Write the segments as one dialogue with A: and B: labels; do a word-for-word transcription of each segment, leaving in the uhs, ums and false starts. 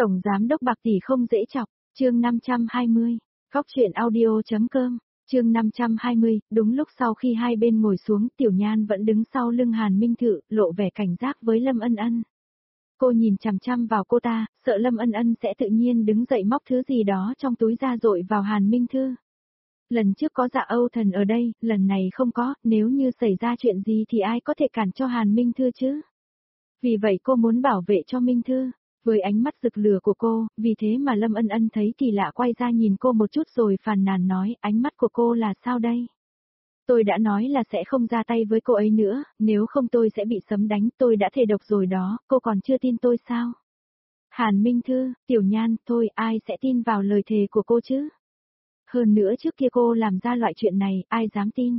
A: Tổng giám đốc Bạc tỷ không dễ chọc, chương năm trăm hai mươi, Góc truyện audio.com, chương năm trăm hai mươi, đúng lúc sau khi hai bên ngồi xuống, Tiểu Nhan vẫn đứng sau lưng Hàn Minh Thự, lộ vẻ cảnh giác với Lâm Ân Ân. Cô nhìn chằm chằm vào cô ta, sợ Lâm Ân Ân sẽ tự nhiên đứng dậy móc thứ gì đó trong túi ra dội vào Hàn Minh Thư. Lần trước có Dạ Âu Thần ở đây, lần này không có, nếu như xảy ra chuyện gì thì ai có thể cản cho Hàn Minh Thư chứ? Vì vậy cô muốn bảo vệ cho Minh Thư. Với ánh mắt rực lửa của cô, vì thế mà Lâm Ân Ân thấy kỳ lạ quay ra nhìn cô một chút rồi phàn nàn nói, ánh mắt của cô là sao đây? Tôi đã nói là sẽ không ra tay với cô ấy nữa, nếu không tôi sẽ bị sấm đánh, tôi đã thề độc rồi đó, cô còn chưa tin tôi sao? Hàn Minh Thư, Tiểu Nhan, thôi ai sẽ tin vào lời thề của cô chứ? Hơn nữa trước kia cô làm ra loại chuyện này, ai dám tin?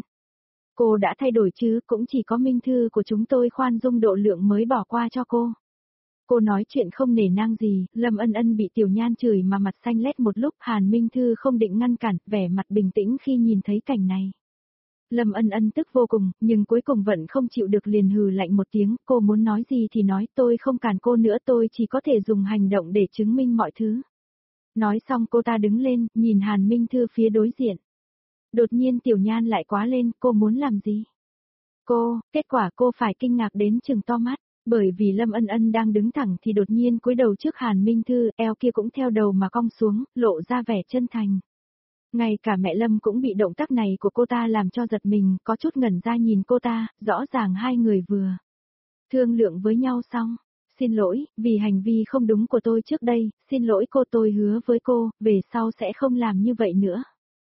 A: Cô đã thay đổi chứ, cũng chỉ có Minh Thư của chúng tôi khoan dung độ lượng mới bỏ qua cho cô. Cô nói chuyện không nể nang gì, Lâm Ân Ân bị Tiểu Nhan chửi mà mặt xanh lét một lúc, Hàn Minh Thư không định ngăn cản, vẻ mặt bình tĩnh khi nhìn thấy cảnh này. Lâm Ân Ân tức vô cùng, nhưng cuối cùng vẫn không chịu được liền hừ lạnh một tiếng, cô muốn nói gì thì nói, tôi không cản cô nữa, tôi chỉ có thể dùng hành động để chứng minh mọi thứ. Nói xong cô ta đứng lên, nhìn Hàn Minh Thư phía đối diện. Đột nhiên Tiểu Nhan lại quá lên, cô muốn làm gì? Cô, kết quả cô phải kinh ngạc đến trừng to mắt. Bởi vì Lâm Ân Ân đang đứng thẳng thì đột nhiên cúi đầu trước Hàn Minh Thư, eo kia cũng theo đầu mà cong xuống, lộ ra vẻ chân thành. Ngay cả mẹ Lâm cũng bị động tác này của cô ta làm cho giật mình, có chút ngẩn ra nhìn cô ta, rõ ràng hai người vừa thương lượng với nhau xong. Xin lỗi, vì hành vi không đúng của tôi trước đây, xin lỗi cô, tôi hứa với cô, về sau sẽ không làm như vậy nữa.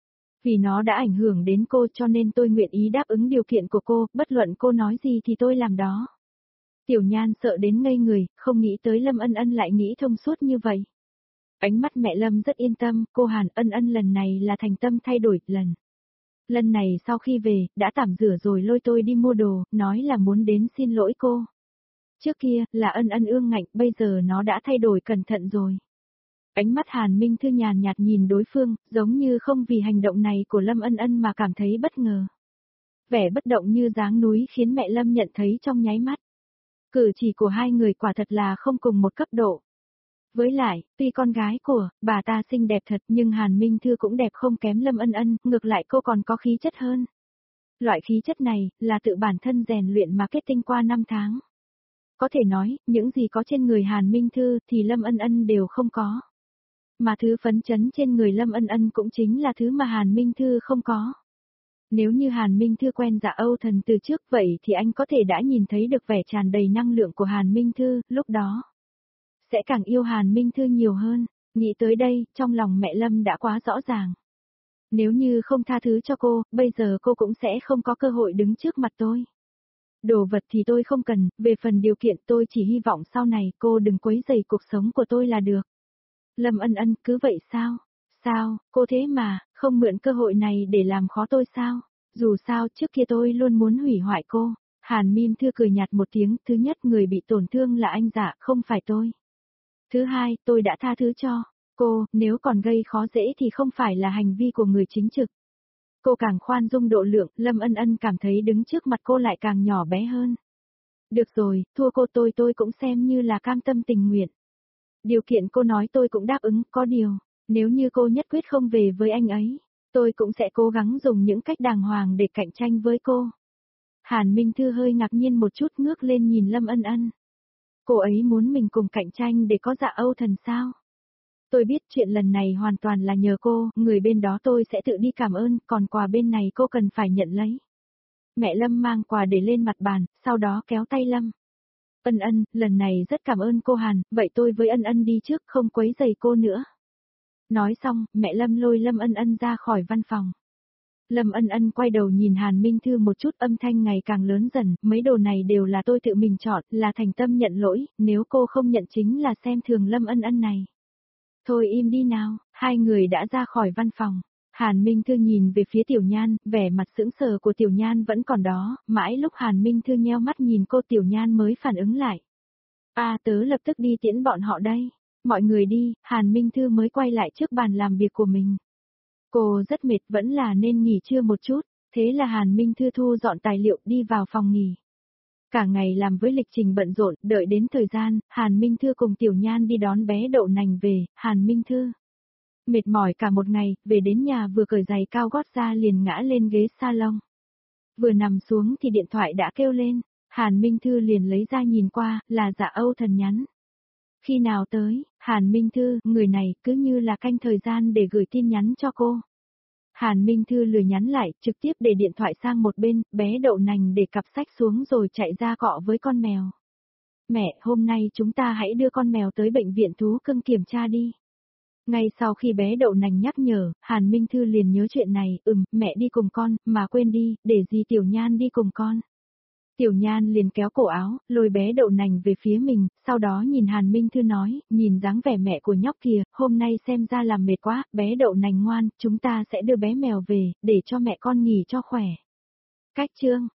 A: Vì nó đã ảnh hưởng đến cô cho nên tôi nguyện ý đáp ứng điều kiện của cô, bất luận cô nói gì thì tôi làm đó. Tiểu Nhan sợ đến ngây người, không nghĩ tới Lâm Ân Ân lại nghĩ thông suốt như vậy. Ánh mắt mẹ Lâm rất yên tâm, cô Hàn Ân Ân lần này là thành tâm thay đổi, lần. Lần này sau khi về, đã tắm rửa rồi lôi tôi đi mua đồ, nói là muốn đến xin lỗi cô. Trước kia, là Ân Ân ương ngạnh, bây giờ nó đã thay đổi cẩn thận rồi. Ánh mắt Hàn Minh Thư nhàn nhạt nhìn đối phương, giống như không vì hành động này của Lâm Ân Ân mà cảm thấy bất ngờ. Vẻ bất động như dáng núi khiến mẹ Lâm nhận thấy trong nháy mắt. Cử chỉ của hai người quả thật là không cùng một cấp độ. Với lại, tuy con gái của bà ta xinh đẹp thật nhưng Hàn Minh Thư cũng đẹp không kém Lâm Ân Ân, ngược lại cô còn có khí chất hơn. Loại khí chất này là tự bản thân rèn luyện marketing qua năm tháng. Có thể nói, những gì có trên người Hàn Minh Thư thì Lâm Ân Ân đều không có. Mà thứ phấn chấn trên người Lâm Ân Ân cũng chính là thứ mà Hàn Minh Thư không có. Nếu như Hàn Minh Thư quen Dạ Âu Thần từ trước vậy thì anh có thể đã nhìn thấy được vẻ tràn đầy năng lượng của Hàn Minh Thư, lúc đó sẽ càng yêu Hàn Minh Thư nhiều hơn. Nghĩ tới đây, trong lòng mẹ Lâm đã quá rõ ràng. Nếu như không tha thứ cho cô, bây giờ cô cũng sẽ không có cơ hội đứng trước mặt tôi. Đồ vật thì tôi không cần, về phần điều kiện tôi chỉ hy vọng sau này cô đừng quấy rầy cuộc sống của tôi là được. Lâm Ân Ân, cứ vậy sao? Sao, cô thế mà, không mượn cơ hội này để làm khó tôi sao? Dù sao trước kia tôi luôn muốn hủy hoại cô. Hàn Minh Thư cười nhạt một tiếng, thứ nhất người bị tổn thương là anh Dạ, không phải tôi. Thứ hai, tôi đã tha thứ cho cô, nếu còn gây khó dễ thì không phải là hành vi của người chính trực. Cô càng khoan dung độ lượng, Lâm Ân Ân cảm thấy đứng trước mặt cô lại càng nhỏ bé hơn. Được rồi, thua cô tôi tôi cũng xem như là cam tâm tình nguyện. Điều kiện cô nói tôi cũng đáp ứng, có điều, nếu như cô nhất quyết không về với anh ấy, tôi cũng sẽ cố gắng dùng những cách đàng hoàng để cạnh tranh với cô. Hàn Minh Thư hơi ngạc nhiên một chút ngước lên nhìn Lâm Ân Ân. Cô ấy muốn mình cùng cạnh tranh để có Dạ Âu Thần sao? Tôi biết chuyện lần này hoàn toàn là nhờ cô, người bên đó tôi sẽ tự đi cảm ơn, còn quà bên này cô cần phải nhận lấy. Mẹ Lâm mang quà để lên mặt bàn, sau đó kéo tay Lâm. Ân Ân, lần này rất cảm ơn cô Hàn, vậy tôi với Ân Ân đi trước không quấy rầy cô nữa. Nói xong, mẹ Lâm lôi Lâm Ân Ân ra khỏi văn phòng. Lâm Ân Ân quay đầu nhìn Hàn Minh Thư một chút, âm thanh ngày càng lớn dần, mấy đồ này đều là tôi tự mình chọn, là thành tâm nhận lỗi, nếu cô không nhận chính là xem thường Lâm Ân Ân này. Thôi im đi nào, hai người đã ra khỏi văn phòng. Hàn Minh Thư nhìn về phía Tiểu Nhan, vẻ mặt sững sờ của Tiểu Nhan vẫn còn đó, mãi lúc Hàn Minh Thư nheo mắt nhìn cô Tiểu Nhan mới phản ứng lại. À tớ lập tức đi tiễn bọn họ đây. Mọi người đi, Hàn Minh Thư mới quay lại trước bàn làm việc của mình. Cô rất mệt vẫn là nên nghỉ trưa một chút, thế là Hàn Minh Thư thu dọn tài liệu đi vào phòng nghỉ. Cả ngày làm với lịch trình bận rộn, đợi đến thời gian, Hàn Minh Thư cùng Tiểu Nhan đi đón bé đậu nành về, Hàn Minh Thư. Mệt mỏi cả một ngày, về đến nhà vừa cởi giày cao gót ra liền ngã lên ghế salon. Vừa nằm xuống thì điện thoại đã kêu lên, Hàn Minh Thư liền lấy ra nhìn qua, là Dạ Âu Thần nhắn. Khi nào tới, Hàn Minh Thư, người này cứ như là canh thời gian để gửi tin nhắn cho cô. Hàn Minh Thư lười nhắn lại, trực tiếp để điện thoại sang một bên, bé đậu nành để cặp sách xuống rồi chạy ra cọ với con mèo. Mẹ, hôm nay chúng ta hãy đưa con mèo tới bệnh viện thú cưng kiểm tra đi. Ngay sau khi bé đậu nành nhắc nhở, Hàn Minh Thư liền nhớ chuyện này, ừm, mẹ đi cùng con, mà quên đi, để gì Tiểu Nhan đi cùng con. Tiểu Nhan liền kéo cổ áo, lôi bé đậu nành về phía mình, sau đó nhìn Hàn Minh Thư nói, nhìn dáng vẻ mẹ của nhóc kìa, hôm nay xem ra làm mệt quá, bé đậu nành ngoan, chúng ta sẽ đưa bé mèo về, để cho mẹ con nghỉ cho khỏe. Cách chương